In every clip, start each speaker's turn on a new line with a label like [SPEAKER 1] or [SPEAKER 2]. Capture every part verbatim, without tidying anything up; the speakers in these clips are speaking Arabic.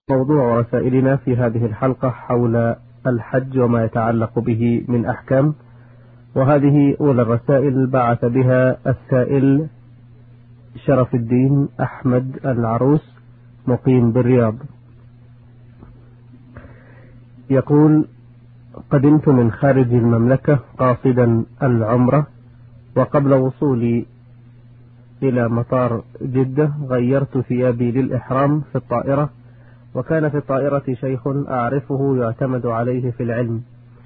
[SPEAKER 1] موضوع رسائلنا في هذه الحلقة حول الحج وما يتعلق به من أحكام، وهذه أولى الرسائل بعث بها السائل شرف الدين أحمد العروس مقيم بالرياض. يقول: قدمت من خارج المملكة قاصدا العمرة، وقبل وصولي إلى مطار جدة غيرت ثيابي للإحرام في الطائرة، وكان في الطائرة شيخ أعرفه يعتمد عليه في العلم،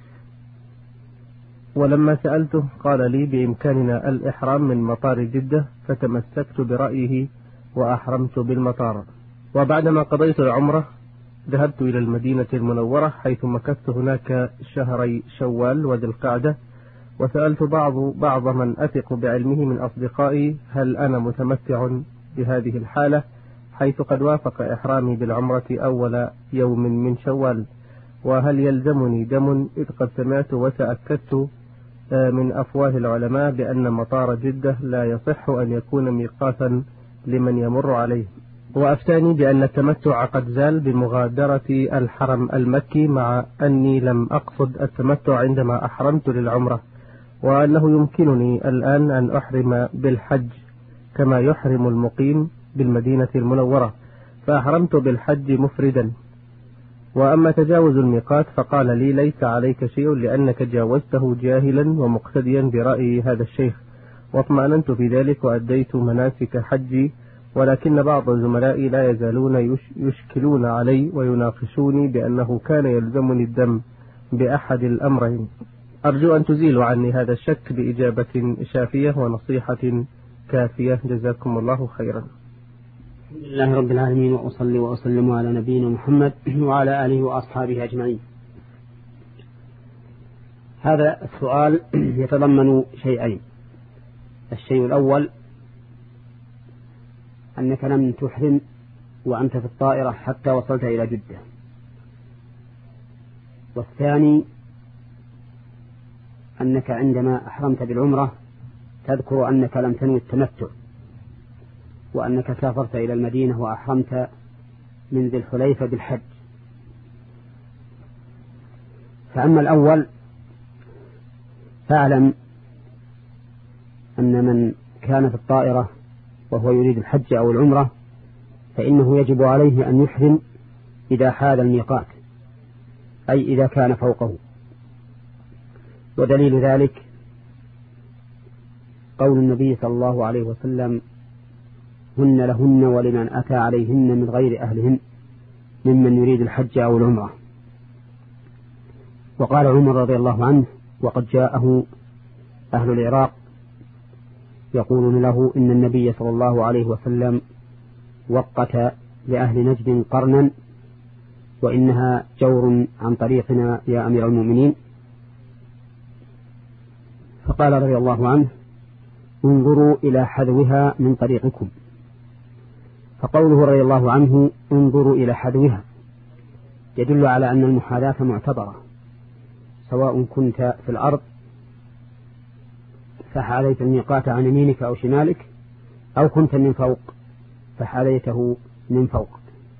[SPEAKER 1] ولما سألته قال لي بإمكاننا الإحرام من مطار جدة، فتمسكت برأيه وأحرمت بالمطار. وبعدما قضيت العمرة ذهبت إلى المدينة المنورة، حيث مكثت هناك شهري شوال وذي القعدة، وسألت بعض بعض من أثق بعلمه من أصدقائي هل أنا متمتع بهذه الحالة، حيث قد وافق إحرامي بالعمرة أول يوم من شوال، وهل يلزمني دم، إذ قد سمعت وتأكدت من أفواه العلماء بأن مطار جدة لا يصح أن يكون ميقاتا لمن يمر عليه، وأفتاني بأن التمتع قد زال بمغادرة الحرم المكي، مع أني لم أقصد التمتع عندما أحرمت للعمرة، وأنه يمكنني الآن أن أحرم بالحج كما يحرم المقيم بالمدينة المنورة، فأحرمت بالحج مفردا. وأما تجاوز الميقات فقال لي ليس عليك شيء، لأنك جاوزته جاهلا ومقتديا برأي هذا الشيخ، واطمأننت في ذلك وأديت مناسك حجي، ولكن بعض زملائي لا يزالون يشكلون علي ويناقشوني بأنه كان يلزمني الدم بأحد الأمرين. أرجو أن تزيلوا عني هذا الشك بإجابة شافية ونصيحة كافية، جزاكم الله خيرا.
[SPEAKER 2] الحمد لله رب العالمين، وأصلي وأسلم على نبينا محمد وعلى آله وأصحابه أجمعين. هذا السؤال يتضمن شيئين. الشيء الأول أنك لم تحرم وأنت في الطائرة حتى وصلت إلى جدة، والثاني أنك عندما أحرمت بالعمرة تذكر أنك لم تنوي التمتع، وأنك سافرت إلى المدينة وأحرمت من ذي الحليفة بالحج. فأما الأول فاعلم أن من كان في الطائرة وهو يريد الحج أو العمرة فإنه يجب عليه أن يحرم إذا حال الميقات، أي إذا كان فوقه. ودليل ذلك قول النبي صلى الله عليه وسلم: هن لهن ولمن أتى عليهن من غير أهلهن ممن يريد الحج أو العمرة. وقال عمر رضي الله عنه وقد جاءه أهل العراق يقولون له إن النبي صلى الله عليه وسلم وقت لأهل نجد قرنا، وإنها جور عن طريقنا يا أمير المؤمنين. فقال رضي الله عنه: انظروا إلى حذوها من طريقكم. فقوله رضي الله عنه انظروا إلى حذوها يدل على أن المحاذاة معتبرة، سواء كنت في الأرض فحاذيت الميقات عن يمينك أو شمالك، أو كنت من فوق فحاذيته من فوق.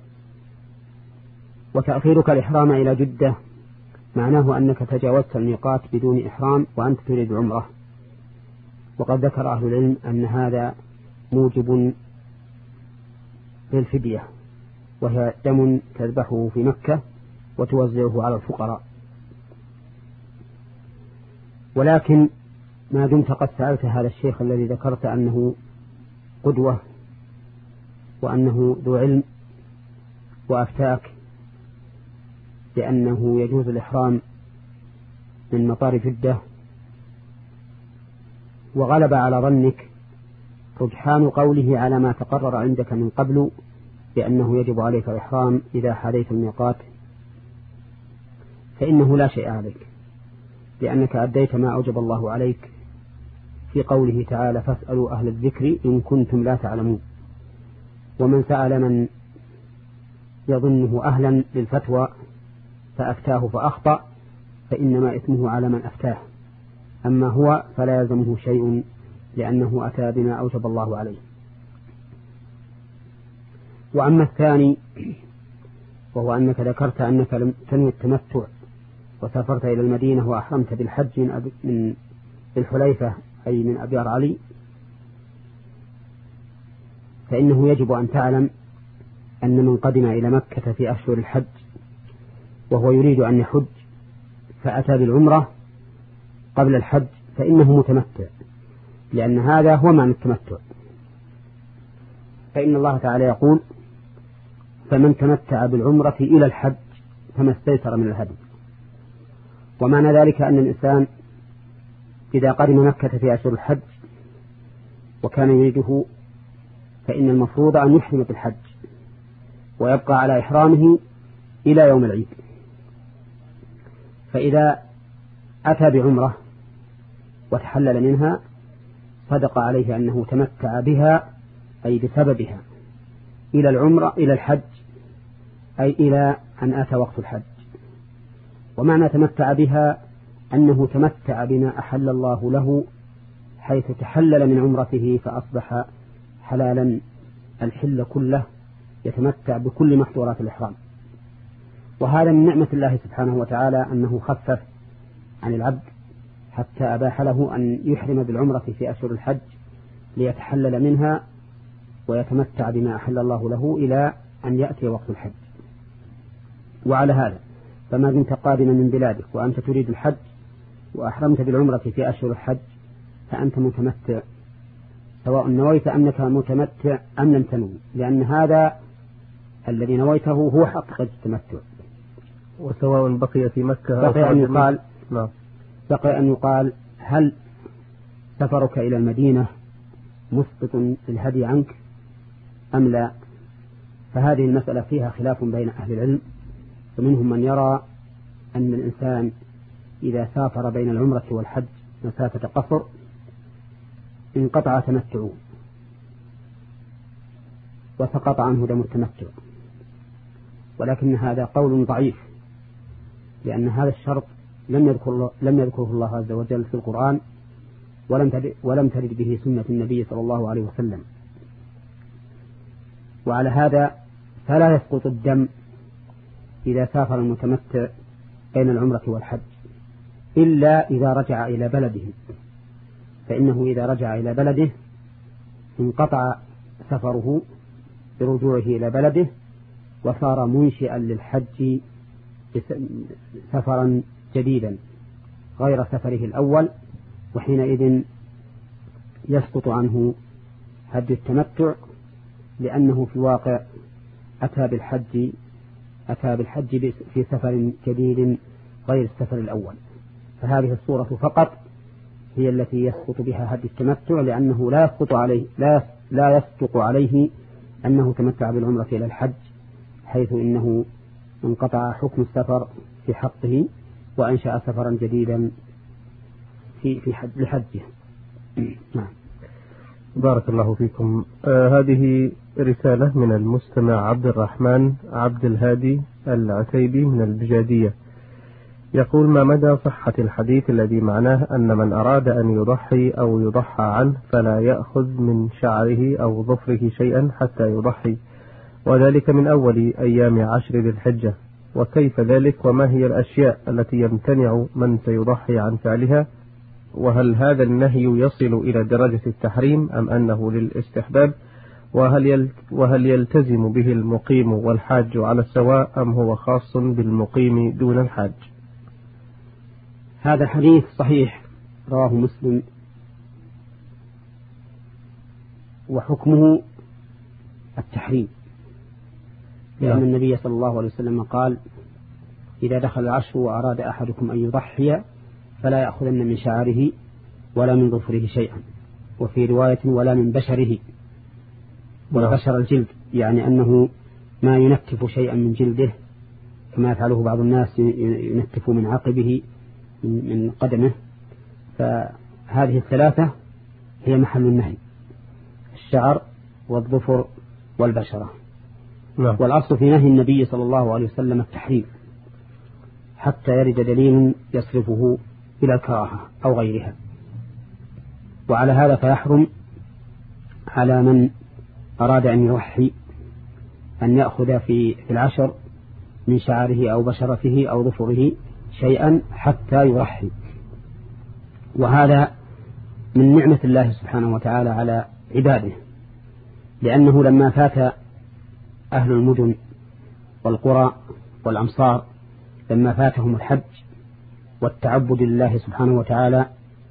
[SPEAKER 2] وتأخيرك الإحرام إلى جدة معناه أنك تجاوزت الميقات بدون إحرام وأنت تريد عمرة، وقد ذكر أهل العلم أن هذا موجب للفدية، وهي دم تذبحه في مكة وتوزعه على الفقراء. ولكن ما دمت قد سألت هذا الشيخ الذي ذكرت أنه قدوة وأنه ذو علم، وأفتاك بأنه يجوز الإحرام من مطار جدة، وغلب على ظنك رجحان قوله على ما تقرر عندك من قبل بأنه يجب عليك الإحرام إذا حاليت الميقات، فإنه لا شيء عليك، لأنك أديت ما أوجب الله عليك في قوله تعالى: فاسألوا أهل الذكر إن كنتم لا تعلمون. ومن سأل من يظنه أهلا للفتوى فأفتاه فأخطأ فإنما إثمه على من أفتاه، أما هو فلا يلزمه شيء لأنه أتى بما أوجب الله عليه. وأما الثاني وهو أنك ذكرت أنك لم تنوي التمتع وسافرت إلى المدينة وأحرمت بالحج من, أبي من الحليفة أي من أبيار علي، فإنه يجب أن تعلم أن من قدم إلى مكة في أشهر الحج وهو يريد أن يحج فأتى بالعمرة قبل الحج فإنه متمتع، لأن هذا هو معنى التمتع. فإن الله تعالى يقول: فمن تمتع بالعمرة إلى الحج فما استيسر من الهدي. ومعنى ذلك أن الإنسان إذا قدم مكة في أشهر الحج وكان يريده فإن المفروض أن يحرم بالحج ويبقى على إحرامه إلى يوم العيد. فإذا أتى بعمرة وتحلل منها صدق عليه أنه تمتع بها أي بسببها إلى العمرة إلى الحج أي إلى أن أتى وقت الحج. ومعنى تمتع بها أنه تمتع بما أحل الله له حيث تحلل من عمرته فأصبح حلالا الحل كله يتمتع بكل محظورات الإحرام. وهذا من نعمة الله سبحانه وتعالى أنه خفف عن العبد حتى أباح له أن يحرم بالعمرة في أشهر الحج ليتحلل منها ويتمتع بما أحل الله له إلى أن يأتي وقت الحج. وعلى هذا فما دمت قادما من بلادك وأنت تريد الحج وأحرمت بالعمرة في أشهر الحج فأنت متمتع، سواء نويت أنك متمتع أم لم تنوي، لأن هذا الذي نويته هو حقيقة التمتع.
[SPEAKER 1] وسواء بقي في مكة
[SPEAKER 2] بقي أن يقال لا. بقي أن يقال هل سفرك إلى المدينة مسقط الهدي عنك أم لا؟ فهذه المسألة فيها خلاف بين أهل العلم، فمنهم من يرى أن الإنسان إذا سافر بين العمرة والحج مسافة قصر انقطع تمتعه وسقط عنه دم التمتع، ولكن هذا قول ضعيف، لأن هذا الشرط لم يذكر لم يذكره الله عز وجل في القرآن ولم ترد ولم ترد به سنة النبي صلى الله عليه وسلم. وعلى هذا فلا يسقط الدم إذا سافر المتمتع بين العمرة والحج إلا إذا رجع إلى بلده، فإنه إذا رجع إلى بلده انقطع سفره برجوعه إلى بلده وصار منشئا للحج سفرا جديدا غير سفره الأول، وحينئذ يسقط عنه هدي التمتع، لأنه في الواقع أتى بالحج أتى بالحج في سفر جديد غير السفر الأول. فهذه الصورة فقط هي التي يسقط بها هدي التمتع، لأنه لا يسقط عليه لا لا يسقط عليه أنه تمتع بالعمرة إلى الحج، حيث إنه انقطع حكم السفر في حقه وأنشأ سفرا جديدا في في حج لحجه. نعم.
[SPEAKER 1] بارك الله فيكم. آه هذه رسالة من المستمع عبد الرحمن عبد الهادي العتيبي من البجادية، يقول: ما مدى صحة الحديث الذي معناه أن من أراد أن يضحي أو يضحى عنه فلا يأخذ من شعره أو ظفره شيئا حتى يضحي، وذلك من أول أيام عشر ذي الحجة؟ وكيف ذلك؟ وما هي الأشياء التي يمتنع من سيضحي عن فعلها؟ وهل هذا النهي يصل إلى درجة التحريم أم أنه للاستحباب؟ وهل وهل يلتزم به المقيم والحاج على السواء أم هو خاص بالمقيم دون الحاج؟
[SPEAKER 2] هذا الحديث صحيح رواه مسلم، وحكمه التحريم، لأن النبي صلى الله عليه وسلم قال: إذا دخل العشر وأراد أحدكم أن يضحي فلا يأخذن من شعره ولا من ظفره شيئا، وفي رواية ولا من بشره، والبشر الجلد، يعني أنه ما ينتف شيئا من جلده كما يفعله بعض الناس، ينتف من عقبه من قدمه. فهذه الثلاثة هي محل النهي: الشعر والظفر والبشرة.
[SPEAKER 1] نعم.
[SPEAKER 2] والأصل في نهي النبي صلى الله عليه وسلم التحريم حتى يرد دليل يصرفه إلى الكراهة أو غيرها. وعلى هذا فيحرم على من أراد أن يضحي أن يأخذ في العشر من شعره أو بشرته أو ظفره شيئا حتى يضحي. وهذا من نعمة الله سبحانه وتعالى على عباده، لأنه لما فات أهل المدن والقرى والأمصار لما فاتهم الحج والتعبد لله سبحانه وتعالى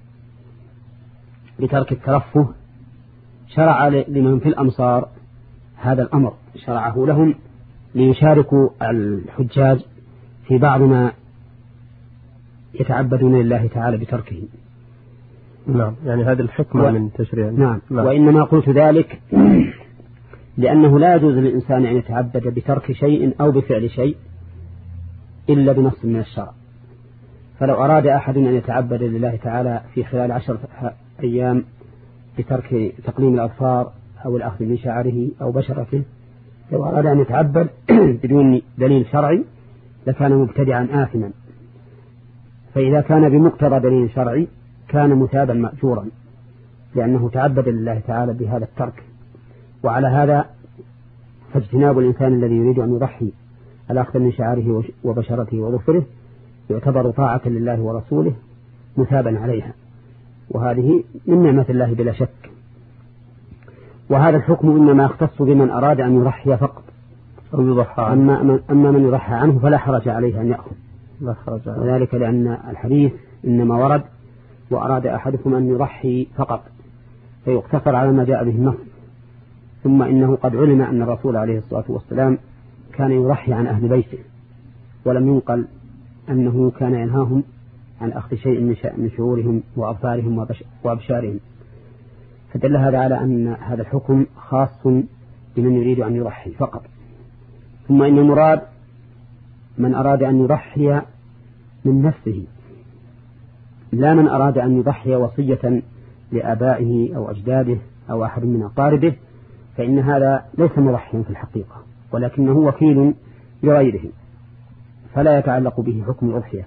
[SPEAKER 2] بترك الترفه، شرع لمن في الأمصار هذا الأمر، شرعه لهم ليشاركوا الحجاج في بعض ما يتعبدون لله تعالى بتركه.
[SPEAKER 1] نعم، يعني هذه الحكمة و... من تشريع.
[SPEAKER 2] نعم. نعم، وإنما قلت ذلك لأنه لا يجوز للإنسان أن يتعبد بترك شيء أو بفعل شيء إلا بنص من الشرع. فلو أراد أحد أن يتعبد لله تعالى في خلال عشرة أيام بترك تقليم الأظفار أو الأخذ من شعره أو بشرته، لو أراد أن يتعبد بدون دليل شرعي لكان مبتدعا آثما. فإذا كان بمقتضى دليل شرعي كان مثابا مأجورا، لأنه تعبد لله تعالى بهذا الترك. وعلى هذا فاجتناب الإنسان الذي يريد أن يضحي الأخذ من شعره وبشرته وظفره يعتبر طاعة لله ورسوله مثابا عليها، وهذه من نعمة الله بلا شك. وهذا الحكم إنما يختص بمن أراد أن يضحي فقط
[SPEAKER 1] أو يضحى عنه.
[SPEAKER 2] أما, أما من يضحى عنه فلا حرج عليه أن يأخذ،
[SPEAKER 1] لا حرج عليه.
[SPEAKER 2] وذلك لأن الحديث إنما ورد وأراد أحدكم أن يضحي فقط فيقتصر على ما جاء به النص. ثم إنه قد علم أن الرسول عليه الصلاة والسلام كان يضحي عن أهل بيته، ولم ينقل أنه كان ينهاهم عن أخذ شيء من شعورهم وأظفارهم وأبشارهم، فدل هذا على أن هذا الحكم خاص بمن يريد أن يضحي فقط. ثم إن المراد من أراد أن يضحي من نفسه، لا من أراد أن يضحي وصية لآبائه أو أجداده أو أحد من أقاربه، فإن هذا ليس مضحيا في الحقيقة ولكنه وكيل لغيره فلا يتعلق به حكم الأضحية،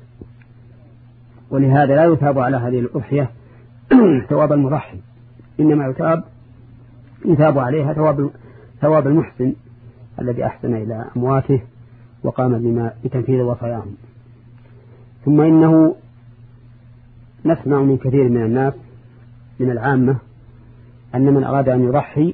[SPEAKER 2] ولهذا لا يثاب على هذه الأضحية ثواب المضحي، إنما يثاب يثاب عليها ثواب ثواب المحسن الذي أحسن إلى أمواته وقام بما بتنفيذ وصاياهم. ثم إنه نسمع من كثير من الناس من العامة أن من أراد أن يضحي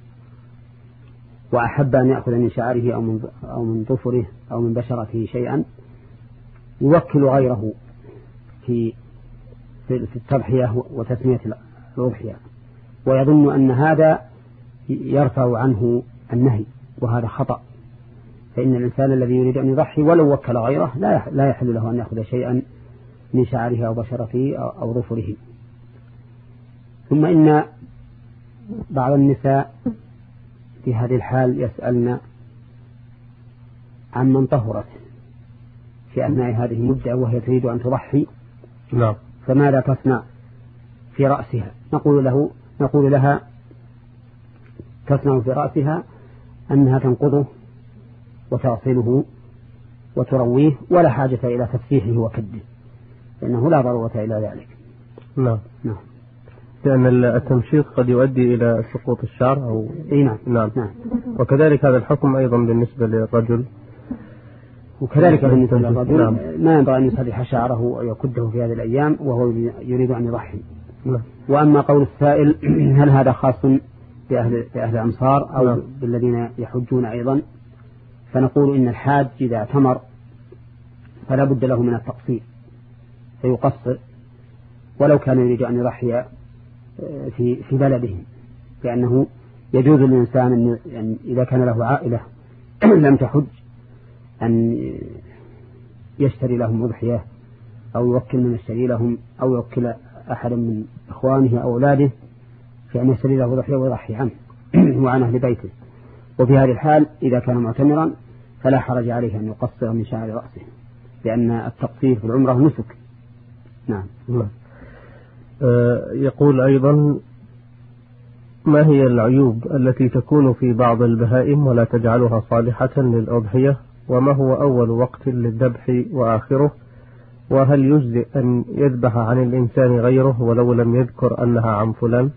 [SPEAKER 2] وأحب أن يأخذ من شعره أو من أو من ظفره أو من بشرته شيئا يوكل غيره في في التضحية وتسمية الأضحية، ويظن أن هذا يرفع عنه النهي، وهذا خطأ. فإن الإنسان الذي يريد أن يضحي ولو وكل غيره لا يحل له أن يأخذ شيئا من شعره أو بشرته أو ظفره. ثم إن بعض النساء في هذه الحال يسألن عن من طهرت في أثناء هذه المدة وهي تريد أن تضحي،
[SPEAKER 1] نعم،
[SPEAKER 2] فماذا تصنع في رأسها؟ نقول له نقول لها تصنع في رأسها أنها تنقضه وتغسله وترويه، ولا حاجة إلى تفسيحه وكده، لأنه لا ضرورة إلى ذلك.
[SPEAKER 1] نعم
[SPEAKER 2] نعم،
[SPEAKER 1] لأن التمشيط قد يؤدي إلى سقوط الشعر أو
[SPEAKER 2] إيه نعم.
[SPEAKER 1] نعم.
[SPEAKER 2] نعم.
[SPEAKER 1] وكذلك هذا الحكم أيضا بالنسبة للرجل،
[SPEAKER 2] وكذلك بالنسبة للرجل
[SPEAKER 1] نعم.
[SPEAKER 2] ما ينبغي أن يسرح شعره أو يكده في هذه الأيام وهو يريد أن يضحي.
[SPEAKER 1] نعم.
[SPEAKER 2] وأما قول السائل هل هذا خاص بأهل, بأهل الأمصار أو
[SPEAKER 1] نعم.
[SPEAKER 2] بالذين يحجون أيضا، فنقول إن الحاج إذا اعتمر فلا بد له من التقصير فيقصر ولو كان يريد أن يضحي في في بلدهم، لأنه يجوز للإنسان أن إذا كان له عائلة لم تحج أن يشتري لهم أضحية أو يوكل من يشتري لهم أو يوكل أحدا من إخوانه أو أولاده في أن يشتري له أضحية ويضحي عنه وعن أهل بيته. وفي هذه الحال إذا كان معتمرا فلا حرج عليه أن يقصر من شعر رأسه، لأن التقصير في العمرة نسك. نعم.
[SPEAKER 1] نعم. يقول أيضا ما هي العيوب التي تكون في بعض البهائم ولا تجعلها صالحة للأضحية، وما هو أول وقت للذبح وآخره، وهل يجزئ أن يذبح عن الإنسان غيره ولو لم يذكر أنها عن فلان؟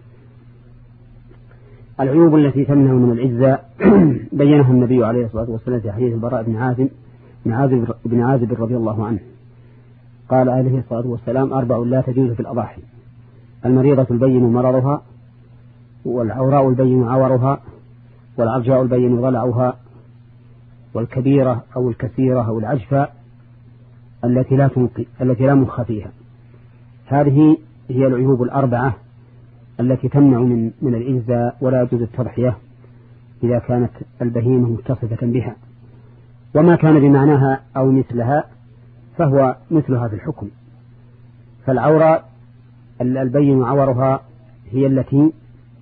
[SPEAKER 2] العيوب التي تمنع من العزة بينها النبي عليه الصلاة والسلام في حديث البراء بن عازم بن عازب رضي الله عنه قال عليه الصلاة والسلام: أربع لا تجوز في الأضاحي: المريضة البين مرضها، والعوراء البين عورها، والعرجاء البين ضلعها، والكبيرة أو الكثيرة أو العجفاء التي لا تنقي التي لا مخ فيها. هذه هي العيوب الأربعة التي تمنع من من الإجزاء، ولا يجوز التضحية إذا كانت البهيمة متصفة بها. وما كان بمعناها أو مثلها فهو مثلها في الحكم. فالعورة البين عورها هي التي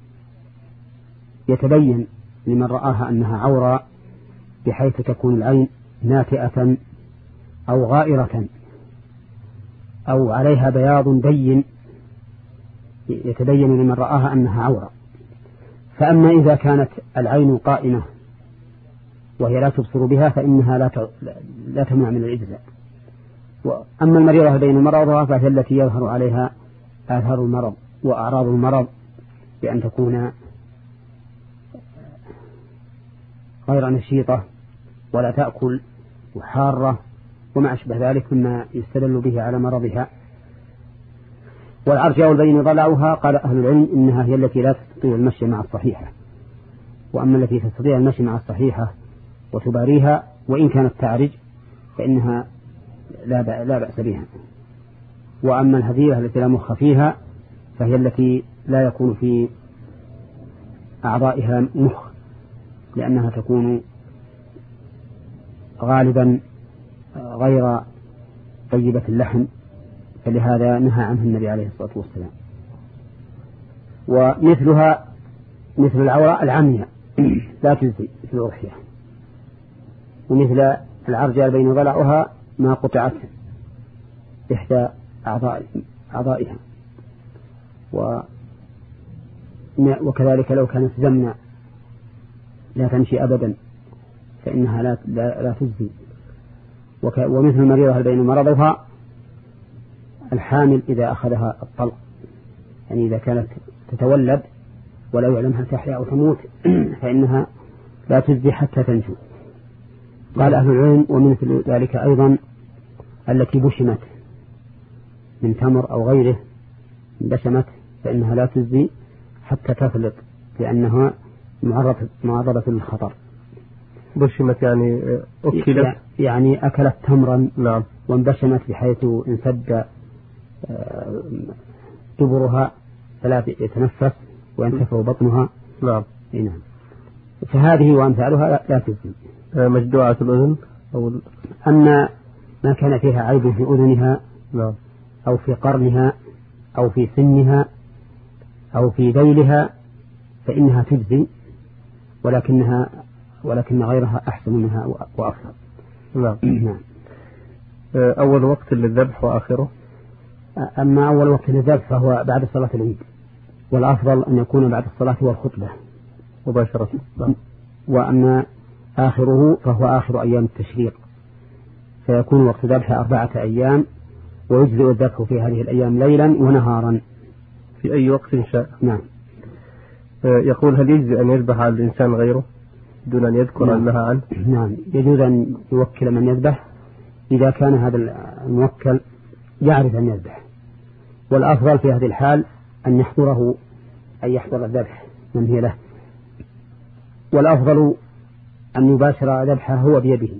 [SPEAKER 2] يتبين لمن رآها أنها عورة، بحيث تكون العين ناتئة أو غائرة أو عليها بياض بين يتبين لمن رآها أنها عورة. فأما إذا كانت العين قائمة وهي لا تبصر بها فإنها لا لا تمنع من الإجزاء. وأما المريضة بين مرضها فهي التي يظهر عليها آثار المرض وأعراض المرض، بأن تكون غير نشيطة ولا تأكل وحارة وما أشبه ذلك مما يستدل به على مرضها. والعرجاء البين ضلعها قال أهل العلم إنها هي التي لا تستطيع المشي مع الصحيحة. وأما التي تستطيع المشي مع الصحيحة وتباريها وإن كانت تعرج فإنها لا لا بأس بها. وأما الهزيلة التي لا مخ فيها فهي التي لا يكون في أعضائها مخ، لأنها تكون غالبا غير طيبة اللحم، فلهذا نهى عنها النبي عليه الصلاة والسلام. ومثلها مثل العورة العمياء لا تجزي في الأضحية. ومثل العرجاء بين ضلعها ما قطعت إحدى أعضاء أعضائها. وكذلك لو كانت زمنة لا تمشي أبدا فإنها لا لا, لا تجزي. ومثل المريضة بين مرضها الحامل إذا أخذها الطلق، يعني إذا كانت تتولد ولا يعلم هل تحيا أو تموت فإنها لا تجزي حتى تنجو. قال أهل العلم: ومثل ذلك أيضا التي بشمت من تمر أو غيره بشمت فإنها لا تجزي حتى تفلق، لأنها معرضة للخطر.
[SPEAKER 1] بشمت يعني أكلت،
[SPEAKER 2] يعني أكلت تمرا.
[SPEAKER 1] نعم.
[SPEAKER 2] وانبشمت بحيث انسد دبرها فلا يتنفس وينتفع بطنها.
[SPEAKER 1] نعم.
[SPEAKER 2] نعم. فهذه وأمثالها لا تجزي.
[SPEAKER 1] مجدوعة الأذن أو
[SPEAKER 2] أما ما كان فيها عيب في أذنها،
[SPEAKER 1] نعم،
[SPEAKER 2] أو في قرنها أو في سنها أو في ذيلها فإنها تجزي، ولكنها ولكن غيرها أحسن منها وأفضل.
[SPEAKER 1] نعم.
[SPEAKER 2] نعم.
[SPEAKER 1] أول وقت للذبح وآخره.
[SPEAKER 2] أما أول وقت للذبح فهو بعد صلاة العيد، والأفضل أن يكون بعد الصلاة والخطبة
[SPEAKER 1] مباشرة.
[SPEAKER 2] وأما آخره فهو آخر أيام التشريق، فيكون وقت ذبح أربعة أيام، ويجزئ الذبح في هذه الأيام ليلا ونهارا
[SPEAKER 1] في أي وقت شاء.
[SPEAKER 2] نعم.
[SPEAKER 1] يقول: هل يجزئ أن يذبح على الإنسان غيره دون أن يذكر
[SPEAKER 2] نعم.
[SPEAKER 1] أنها عنه؟
[SPEAKER 2] نعم، يجوز أن يوكل من يذبح إذا كان هذا الموكل يعرف أن يذبح. والأفضل في هذه الحال أن يحضره، أن يحضر الذبح من هي له. والأفضل أن يباشر ذبحه هو بيده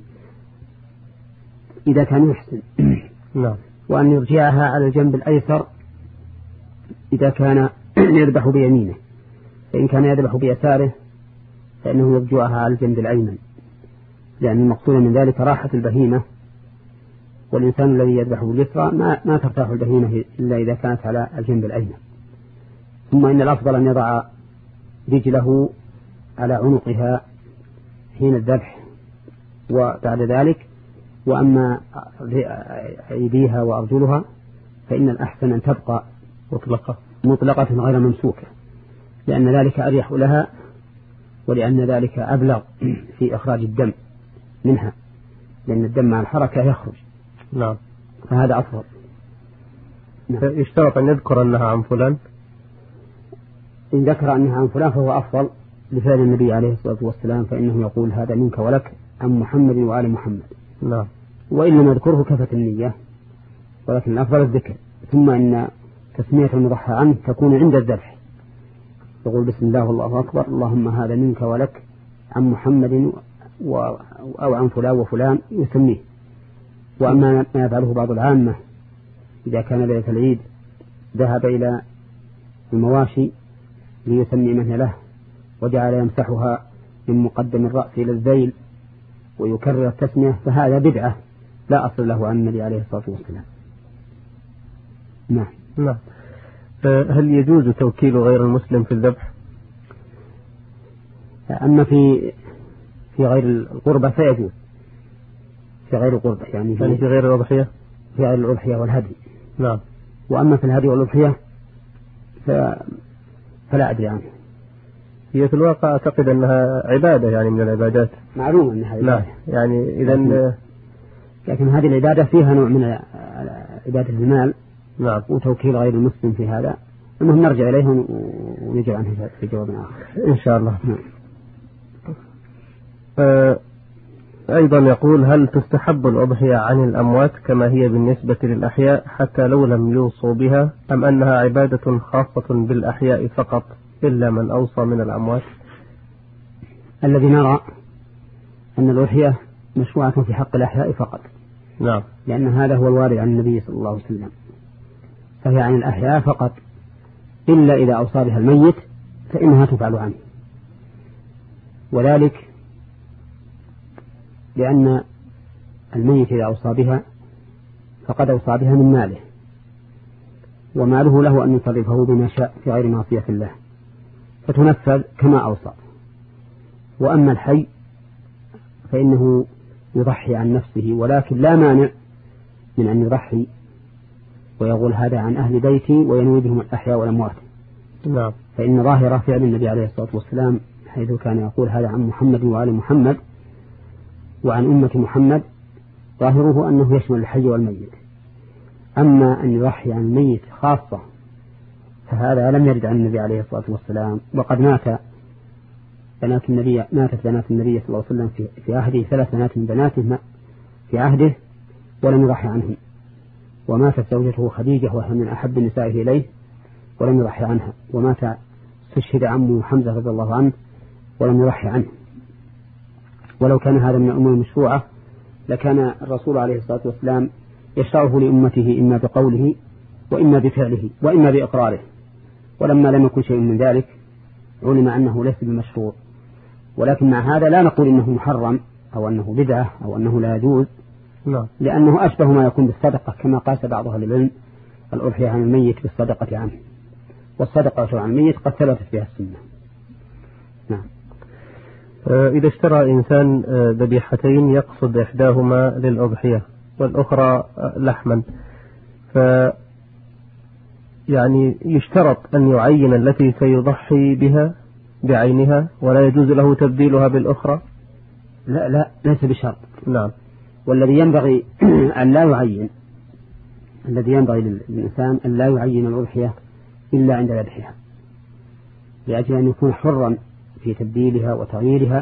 [SPEAKER 2] إذا كان يحسن.
[SPEAKER 1] نعم.
[SPEAKER 2] وأن يرجعها على الجنب الأيسر إذا كان يذبح بيمينه، فإن كان يذبح بيساره فإنه يرجعها على الجنب الأيمن، لأن المقصود من ذلك راحة البهيمة، والإنسان الذي يذبح باليسرى ما, ما ترتاح البهيمة إلا إذا كانت على الجنب الأيمن. ثم إن الأفضل أن يضع رجله على عنقها حين الذبح وبعد ذلك. وأما أيديها وأرجلها فإن الأحسن أن تبقى
[SPEAKER 1] مطلقة
[SPEAKER 2] مطلقة غير ممسوكة، لأن ذلك أريح لها، ولأن ذلك أبلغ في إخراج الدم منها، لأن الدم مع الحركة يخرج.
[SPEAKER 1] نعم.
[SPEAKER 2] فهذا أفضل.
[SPEAKER 1] نعم. يشترط أن يذكر أنها عن فلان.
[SPEAKER 2] إن ذكر أنها عن فلان فهو أفضل لفعل النبي عليه الصلاة والسلام، فإنه يقول: هذا منك ولك عن محمد وآل محمد.
[SPEAKER 1] نعم.
[SPEAKER 2] وإن لم يذكره كفت النية، ولكن الأفضل الذكر. ثم إن تسمية المضحى عنه تكون عند الذبح، يقول بسم الله والله أكبر، اللهم هذا منك ولك عن محمد و... أو عن فلان وفلان يسميه. وأما ما يفعله بعض العامة إذا كان ليلة العيد ذهب إلى المواشي ليسمي من له وجعل يمسحها من مقدم الرأس إلى الذيل ويكرر التسمية، فهذا بدعة لا أصل له عن النبي عليه الصلاة والسلام. نعم.
[SPEAKER 1] نعم. هل يجوز توكيل غير المسلم في الذبح؟
[SPEAKER 2] أما في في غير القربة فيجوز، في غير القربة يعني في,
[SPEAKER 1] يعني في غير الأضحية،
[SPEAKER 2] في غير الأضحية والهدي.
[SPEAKER 1] نعم.
[SPEAKER 2] وأما في الهدي والأضحية فلا أدري عنه.
[SPEAKER 1] هي في الواقع أعتقد أنها عبادة يعني من العبادات،
[SPEAKER 2] معلوم أنها عبادة.
[SPEAKER 1] نعم. يعني إذا
[SPEAKER 2] لكن, لكن هذه العبادة فيها نوع من عبادة المال.
[SPEAKER 1] نعم.
[SPEAKER 2] وتوكيل غير المسلم في هذا المهم نرجع إليه ونجب عنه في جواب آخر
[SPEAKER 1] إن شاء الله.
[SPEAKER 2] نعم.
[SPEAKER 1] آه أيضا يقول هل تستحب الأضحية عن الأموات كما هي بالنسبة للأحياء حتى لو لم يوصوا بها، أم أنها عبادة خاصة بالأحياء فقط إلا من أوصى من الأموات؟
[SPEAKER 2] الذي نرى أن الأضحية مشروعة في حق الأحياء فقط.
[SPEAKER 1] نعم.
[SPEAKER 2] لأن هذا هو الوارد عن النبي صلى الله عليه وسلم، فهي عن الأحياء فقط، إلا إذا أوصى بها الميت فإنها تفعل عنه، وذلك لأن الميت إذا أوصى بها فقد أوصى بها من ماله، وماله له أن يصرفه بما شاء في غير معصية الله، فتنفذ كما أوصى. وأما الحي فإنه يضحي عن نفسه، ولكن لا مانع من أن يضحي ويقول هذا عن أهل بيتي وينوي بهم الأحياء والأموات.
[SPEAKER 1] نعم.
[SPEAKER 2] فإن ظاهرة فعل النبي عليه الصلاة والسلام حيث كان يقول هذا عن محمد وآل محمد وعن أمة محمد، ظاهره أنه يشمل الحي والميت. أما أن يضحي عن الميت خاصة فهذا لم يرد عن النبي عليه الصلاة والسلام، وقد مات بنات النبي ماتت بنات النبي صلى الله عليه وسلم في, في عهده ثلاث بنات من بناته في عهده ولم يضحي عنهم، وماتت زوجته خديجة وهي من أحب النساء إليه ولم يضحي عنها، ومات استشهد عمه حمزة رضي الله عنه ولم يضحي عنه. ولو كان هذا من الأمور المشروعة لكان الرسول عليه الصلاة والسلام يشرعه لأمته إما بقوله وإما بفعله وإما بإقراره، ولما لم يكن شيء من ذلك علم أنه ليس بمشروع. ولكن مع هذا لا نقول إنه محرم أو أنه بدعة أو أنه لا يجوز،
[SPEAKER 1] لا.
[SPEAKER 2] لأنه أشبه ما يكون بالصدقة، كما قاس بعض أهل العلم الأضحية عن الميت بالصدقة عنه، والصدقة عن الميت قد ثبتت فيها السنة. نعم.
[SPEAKER 1] إذا اشترى إنسان ذبيحتين يقصد إحداهما للأضحية والأخرى لحما، ف يعني يشترط أن يعين التي سيضحي بها بعينها ولا يجوز له تبديلها بالأخرى؟
[SPEAKER 2] لا لا ليس بشرط.
[SPEAKER 1] نعم.
[SPEAKER 2] والذي ينبغي أن لا يعين الذي ينبغي للإنسان أن لا يعين الأضحية إلا عند ذبحها، لأجل أن يكون حرا في تبديلها وتغييرها،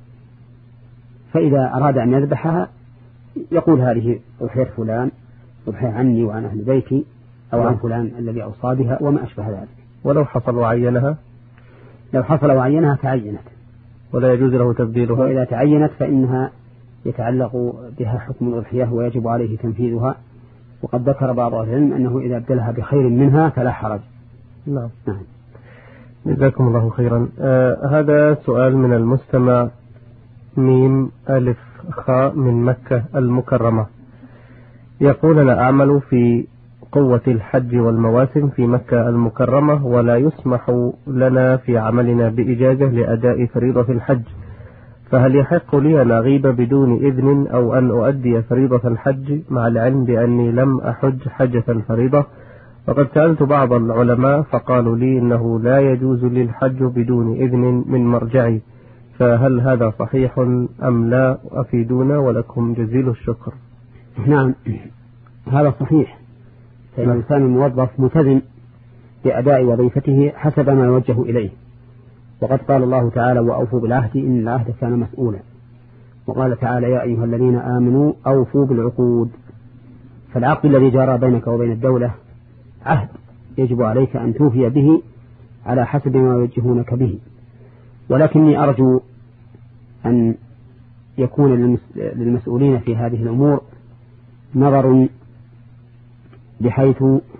[SPEAKER 2] فإذا أراد أن يذبحها يقول هذه أضحية فلان، أضحية عني وعن أهل بيتي، أو عن فلان الذي أوصى بها وما أشبه ذلك.
[SPEAKER 1] ولو حصل وعينها
[SPEAKER 2] لو حصل وعينها تعينت
[SPEAKER 1] ولا يجوز له تبديلها،
[SPEAKER 2] وإذا تعينت فإنها يتعلق بها حكم الأضحية ويجب عليه تنفيذها. وقد ذكر بعض العلم أنه إذا ابدلها بخير منها فلا حرج.
[SPEAKER 1] نعم.
[SPEAKER 2] نعم.
[SPEAKER 1] جزاكم الله خيرا. آه هذا سؤال من المستمع ميم ألف خاء من مكة المكرمة، يقول أنا أعمل في قوة الحج والمواسم في مكة المكرمة، ولا يسمح لنا في عملنا بإجازة لأداء فريضة الحج، فهل يحق لي أن أغيب بدون إذن أو أن أؤدي فريضة الحج مع العلم بأني لم أحج حجة الفريضة؟ وقد سألت بعض العلماء فقالوا لي إنه لا يجوز للحج بدون إذن من مرجعي، فهل هذا صحيح أم لا؟ أفيدونا ولكم جزيل الشكر.
[SPEAKER 2] نعم هذا صحيح، فإن الإنسان الموظف ملتزم بأداء وظيفته حسب ما يوجه إليه، وقد قال الله تعالى وأوفوا بالعهد إن العهد كان مسؤولا، وقال تعالى يا أيها الذين آمنوا أوفوا بالعقود. فالعقد الذي جرى بينك وبين الدولة عهد يجب عليك أن توفي به على حسب ما يوجهونك به. ولكني أرجو أن يكون للمسؤولين في هذه الأمور نظر بحيث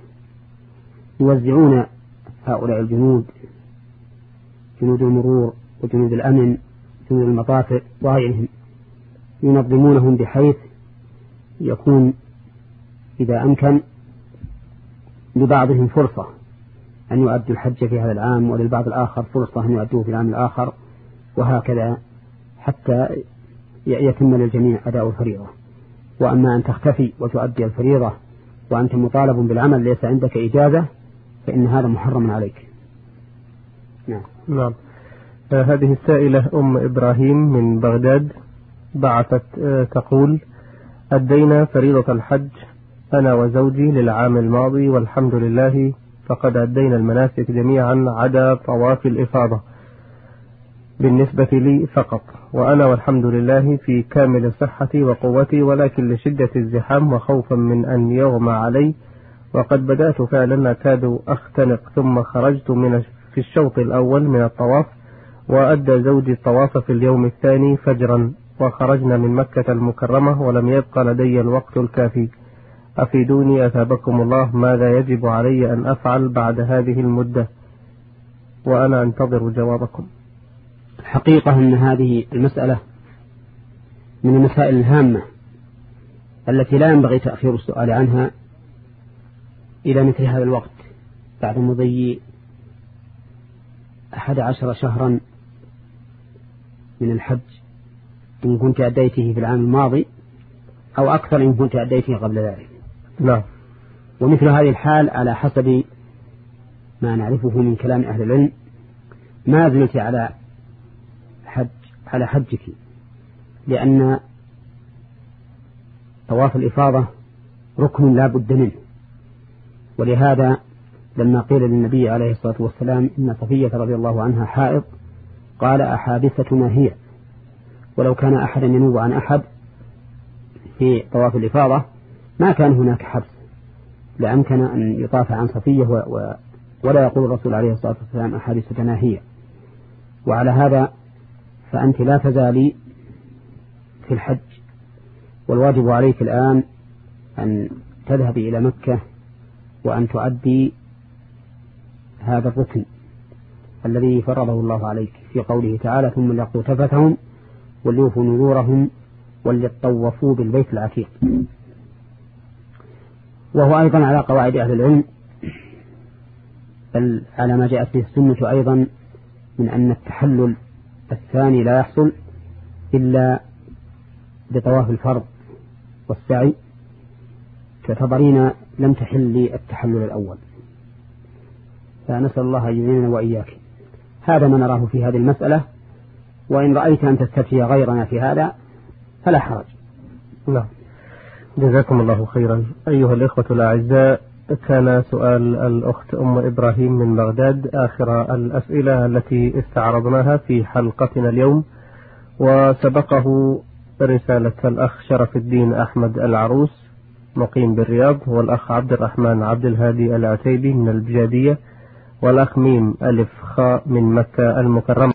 [SPEAKER 2] يوزعون هؤلاء الجنود، جنود المرور وجنود الأمن جنود المطافئ وغيرهم، ينظمونهم بحيث يكون إذا أمكن لبعضهم فرصة أن يؤدوا الحج في هذا العام، وللبعض الآخر فرصة أن يؤدوه في العام الآخر، وهكذا حتى يتم للجميع أداء الفريضة. وأما أن تختفي وتؤدي الفريضة وأنت مطالب بالعمل ليس عندك إجازة فإن هذا محرم عليك.
[SPEAKER 1] نعم. نعم. آه هذه السائلة أم إبراهيم من بغداد بعثت آه تقول: أدينا فريضة الحج أنا وزوجي للعام الماضي والحمد لله، فقد أدينا المناسك جميعا عدا طواف الإفاضة بالنسبة لي فقط، وأنا والحمد لله في كامل صحتي وقوتي، ولكن لشدة الزحام وخوفا من أن يغمى علي وقد بدأت فعلا أكاد أختنق، ثم خرجت من في الشوط الأول من الطواف، وأدى زوجي الطواف في اليوم الثاني فجرا، وخرجنا من مكة المكرمة ولم يبقى لدي الوقت الكافي. أفيدوني أثابكم الله، ماذا يجب علي أن أفعل بعد هذه المدة؟ وأنا أنتظر جوابكم.
[SPEAKER 2] الحقيقة أن هذه المسألة من المسائل الهامة التي لا ينبغي تأخير السؤال عنها إلى مثل هذا الوقت بعد مضي أحد عشر شهرا من الحج، إن كنت أديته في العام الماضي أو أكثر إن كنت أديته قبل ذلك.
[SPEAKER 1] لا.
[SPEAKER 2] ومثل هذه الحال على حسب ما نعرفه من كلام أهل العلم ما زلت على حج على حجك، لأن طواف الإفاضة ركن لا بد منه. ولهذا لما قيل للنبي عليه الصلاة والسلام إن صفية رضي الله عنها حائض قال أحابستنا هي، ولو كان أحدا ينوب عن أحد في طواف الإفاضة ما كان هناك حبس، لأمكن أن يطاف عن صفية و... و... ولا يقول الرسول عليه الصلاة والسلام أحابستنا هي. وعلى هذا فأنت لا تزالي في الحج، والواجب عليك الآن أن تذهبي إلى مكة وأن تؤدي هذا الركن الذي فرضه الله عليك في قوله تعالى ثم ليقضوا تفثهم وليوفوا نذورهم وليطوفوا بالبيت العتيق. وهو أيضا على قواعد أهل العلم، بل على ما جاءت به السنة أيضا من أن التحلل الثاني لا يحصل إلا بطواف الفرض والسعي، تعتبرين لم تحل التحلل الأول. فنسأل الله أن يعيننا وإياك. هذا ما نراه في هذه المسألة، وإن رأيت أن تستفتي غيرنا في هذا فلا حرج.
[SPEAKER 1] لا. جزاكم الله خيرا. أيها الإخوة الأعزاء، كان سؤال الأخت أم إبراهيم من بغداد آخر الأسئلة التي استعرضناها في حلقتنا اليوم، وسبقه رسالة الأخ شرف الدين أحمد العروس مقيم بالرياض، والأخ عبد الرحمن عبد الهادي العتيبي من البجادية، والأخ ميم ألف خاء من مكة المكرمة.